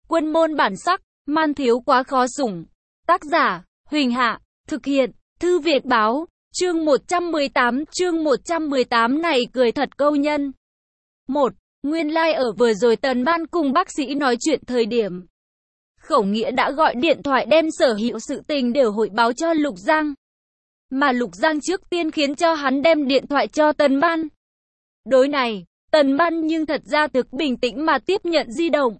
Quân môn bản sắc, man thiếu quá khó sủng. Tác giả, Huỳnh Hạ, thực hiện, Thư Viện Báo, chương 118 này cười thật câu nhân. 1. Nguyên lai ở vừa rồi Tần Ban cùng bác sĩ nói chuyện thời điểm. Khổng Nghĩa đã gọi điện thoại đem sở hữu sự tình đều hội báo cho Lục Giang. Mà Lục Giang trước tiên khiến cho hắn đem điện thoại cho Tần Ban. Đối này, Tần Ban nhưng thật ra thực bình tĩnh mà tiếp nhận di động.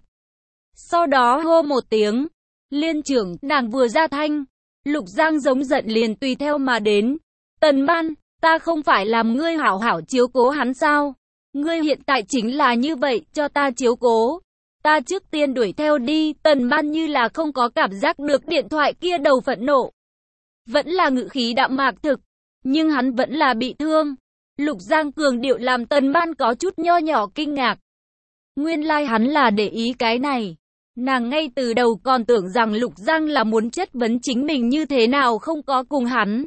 Sau đó hô một tiếng, Liên trưởng, nàng vừa ra thanh. Lục Giang giống giận liền tùy theo mà đến. Tần Ban, ta không phải làm ngươi hảo hảo chiếu cố hắn sao? Ngươi hiện tại chính là như vậy, cho ta chiếu cố. Ta trước tiên đuổi theo đi. Tần Ban như là không có cảm giác được điện thoại kia đầu phẫn nộ. Vẫn là ngữ khí đạm mạc thực, nhưng hắn vẫn là bị thương. Lục Giang cường điệu làm Tần Ban có chút nho nhỏ kinh ngạc. Nguyên lai hắn là để ý cái này. Nàng ngay từ đầu còn tưởng rằng Lục Giang là muốn chất vấn chính mình như thế nào không có cùng hắn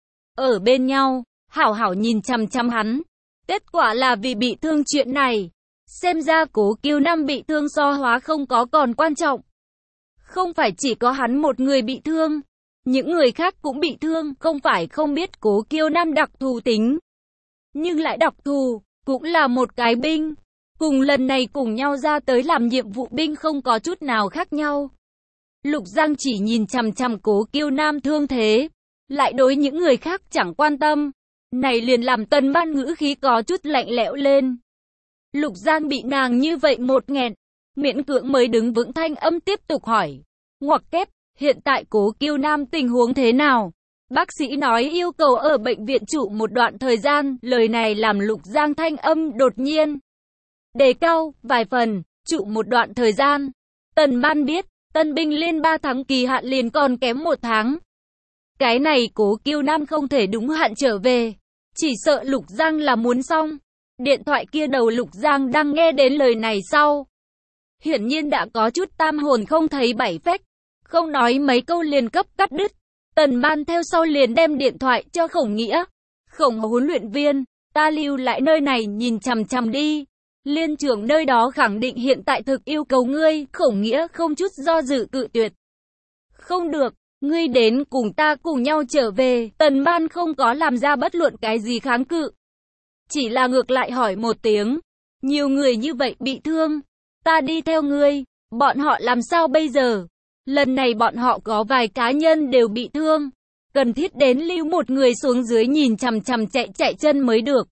ở bên nhau, hảo hảo nhìn chằm chằm hắn. Kết quả là vì bị thương chuyện này. Xem ra Cố Kiêu Nam bị thương so hóa không có còn quan trọng. Không phải chỉ có hắn một người bị thương, những người khác cũng bị thương, không phải không biết Cố Kiêu Nam đặc thù tính. Nhưng lại đặc thù, cũng là một cái binh. Cùng lần này cùng nhau ra tới làm nhiệm vụ binh không có chút nào khác nhau. Lục Giang chỉ nhìn chằm chằm Cố Kiêu Nam thương thế, lại đối những người khác chẳng quan tâm. Này liền làm Tần Ban ngữ khí có chút lạnh lẽo lên. Lục Giang bị nàng như vậy một nghẹn, miễn cưỡng mới đứng vững thanh âm tiếp tục hỏi. Ngoặc kép, hiện tại Cố Kiêu Nam tình huống thế nào? Bác sĩ nói yêu cầu ở bệnh viện trụ một đoạn thời gian, lời này làm Lục Giang thanh âm đột nhiên đề cao vài phần, trụ một đoạn thời gian. Tần Ban biết, tân binh liên 3 tháng kỳ hạn liền còn kém 1 tháng. Cái này Cố Kiêu Nam không thể đúng hạn trở về. Chỉ sợ Lục Giang là muốn xong. Điện thoại kia đầu Lục Giang đang nghe đến lời này sau. Hiển nhiên đã có chút tam hồn không thấy bảy phách. Không nói mấy câu liền cấp cắt đứt. Tần Ban theo sau liền đem điện thoại cho Khổng Nghĩa. Khổng huấn luyện viên, ta lưu lại nơi này nhìn chằm chằm đi. Liên trưởng nơi đó khẳng định hiện tại thực yêu cầu ngươi. Khổng Nghĩa không chút do dự cự tuyệt. Không được, ngươi đến cùng ta cùng nhau trở về. Tần Ban không có làm ra bất luận cái gì kháng cự. Chỉ là ngược lại hỏi một tiếng. Nhiều người như vậy bị thương. Ta đi theo ngươi. Bọn họ làm sao bây giờ? Lần này bọn họ có vài cá nhân đều bị thương. Cần thiết đến lưu một người xuống dưới nhìn chằm chằm chạy chân mới được.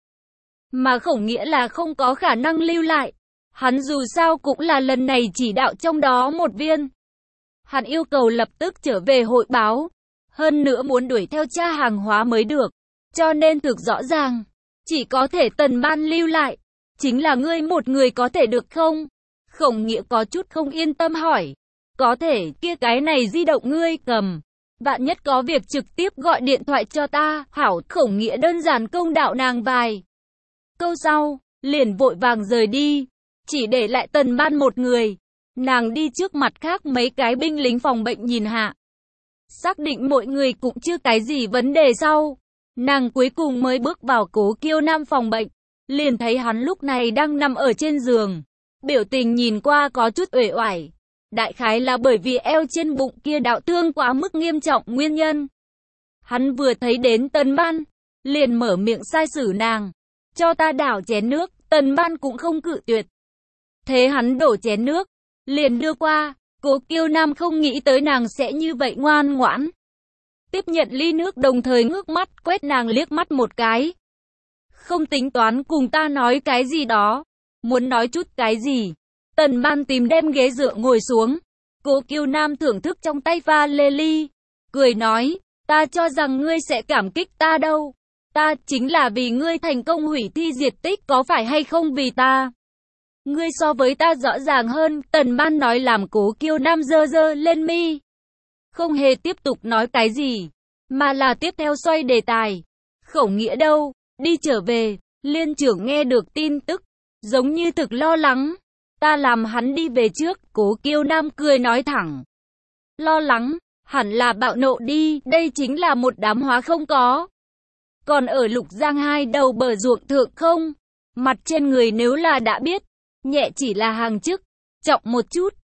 Mà Khổng Nghĩa là không có khả năng lưu lại. Hắn dù sao cũng là lần này chỉ đạo trong đó một viên. Hắn yêu cầu lập tức trở về hội báo. Hơn nữa muốn đuổi theo tra hàng hóa mới được. Cho nên thực rõ ràng, chỉ có thể Tần Ban lưu lại. Chính là ngươi một người có thể được không? Khổng Nghĩa có chút không yên tâm hỏi. Có thể, kia cái này di động ngươi cầm. Vạn nhất có việc trực tiếp gọi điện thoại cho ta. Hảo, Khổng Nghĩa đơn giản công đạo nàng vài câu sau, liền vội vàng rời đi. Chỉ để lại Tần Ban một người. Nàng đi trước mặt khác mấy cái binh lính phòng bệnh nhìn hạ. Xác định mọi người cũng chưa cái gì vấn đề sau. Nàng cuối cùng mới bước vào Cố Kiêu Nam phòng bệnh. Liền thấy hắn lúc này đang nằm ở trên giường. Biểu tình nhìn qua có chút uể oải. Đại khái là bởi vì eo trên bụng kia đạo thương quá mức nghiêm trọng nguyên nhân. Hắn vừa thấy đến Tần Ban, liền mở miệng sai xử nàng. Cho ta đảo chén nước. Tần Ban cũng không cự tuyệt. Thế hắn đổ chén nước, liền đưa qua. Cố Kiêu Nam không nghĩ tới nàng sẽ như vậy ngoan ngoãn. Tiếp nhận ly nước đồng thời ngước mắt quét nàng liếc mắt một cái. Không tính toán cùng ta nói cái gì đó. Muốn nói chút cái gì? Tần Ban tìm đem ghế dựa ngồi xuống. Cố Kiêu Nam thưởng thức trong tay pha lê ly. Cười nói, ta cho rằng ngươi sẽ cảm kích ta đâu. Ta chính là vì ngươi thành công hủy thi diệt tích, có phải hay không vì ta? Ngươi so với ta rõ ràng hơn. Tần Ban nói làm Cố Kiêu Nam giơ giơ lên mi. Không hề tiếp tục nói cái gì, mà là tiếp theo xoay đề tài. Khổng Nghĩa đâu? Đi trở về. Liên trưởng nghe được tin tức, giống như thực lo lắng. Ta làm hắn đi về trước. Cố Kiêu Nam cười nói thẳng. Lo lắng, hẳn là bạo nộ đi. Đây chính là một đám hóa không có. Còn ở Lục Giang hai đầu bờ ruộng thượng không? Mặt trên người nếu là đã biết, nhẹ chỉ là hàng chức, trọng một chút,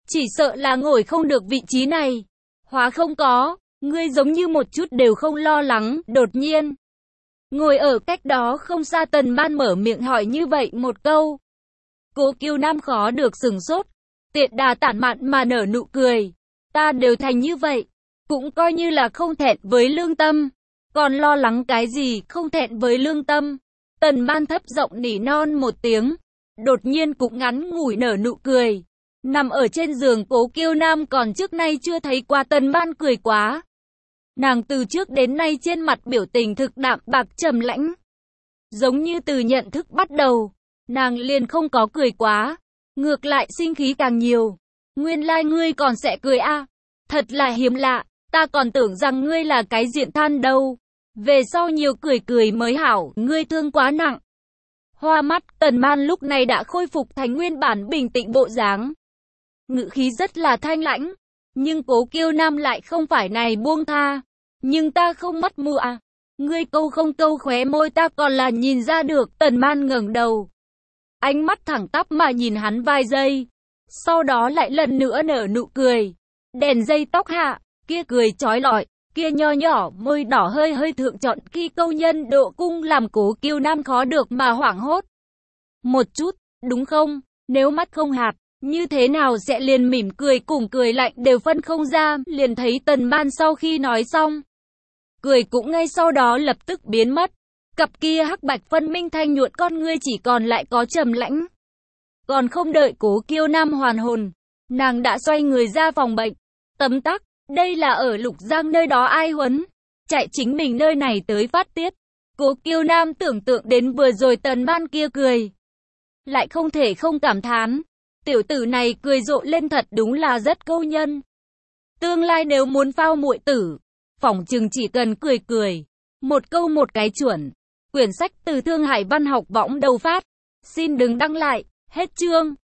chỉ sợ là ngồi không được vị trí này. Hóa không có, ngươi giống như một chút đều không lo lắng, đột nhiên. Ngồi ở cách đó không xa Tần Ban mở miệng hỏi như vậy một câu. Cố Kiêu Nam khó được sừng sốt, tiện đà tản mạn mà nở nụ cười. Ta đều thành như vậy, cũng coi như là không thẹn với lương tâm. Còn lo lắng cái gì không thẹn với lương tâm. Tần Ban thấp giọng nỉ non một tiếng, đột nhiên cũng ngắn ngủi nở nụ cười. Nằm ở trên giường Cố Kiêu Nam còn trước nay chưa thấy qua Tần Ban cười quá. Nàng từ trước đến nay trên mặt biểu tình thực đạm bạc trầm lãnh. Giống như từ nhận thức bắt đầu, nàng liền không có cười quá. Ngược lại sinh khí càng nhiều. Nguyên lai ngươi còn sẽ cười a, thật là hiếm lạ, ta còn tưởng rằng ngươi là cái diện than đâu. Về sau nhiều cười cười mới hảo, ngươi thương quá nặng. Hoa mắt, Tần Ban lúc này đã khôi phục thành nguyên bản bình tĩnh bộ dáng. Ngữ khí rất là thanh lãnh, nhưng Cố Kiêu Nam lại không phải này buông tha. Nhưng ta không mất mùa à, ngươi câu không câu khóe môi ta còn là nhìn ra được. Tần Ban ngẩng đầu, ánh mắt thẳng tắp mà nhìn hắn vài giây, sau đó lại lần nữa nở nụ cười. Đèn dây tóc hạ, kia cười chói lọi, kia nho nhỏ môi đỏ hơi hơi thượng trọn khi câu nhân độ cung làm Cố Kiêu Nam khó được mà hoảng hốt. Một chút, đúng không? Nếu mắt không hạt, như thế nào sẽ liền mỉm cười cùng cười lạnh đều phân không ra. Liền thấy Tần Ban sau khi nói xong, cười cũng ngay sau đó lập tức biến mất. Cặp kia hắc bạch phân minh thanh nhuận con ngươi chỉ còn lại có trầm lãnh. Còn không đợi Cố Kiêu Nam hoàn hồn, nàng đã xoay người ra phòng bệnh. Tấm tắc, đây là ở Lục Giang nơi đó ai huấn, chạy chính mình nơi này tới phát tiết. Cố Kiêu Nam tưởng tượng đến vừa rồi Tần Ban kia cười, lại không thể không cảm thán, tiểu tử này cười rộ lên thật đúng là rất câu nhân. Tương lai nếu muốn phao muội tử, phỏng chừng chỉ cần cười cười, một câu một cái chuẩn. Quyển sách từ Thương Hải Văn Học Võng đầu phát. Xin đừng đăng lại, hết chương.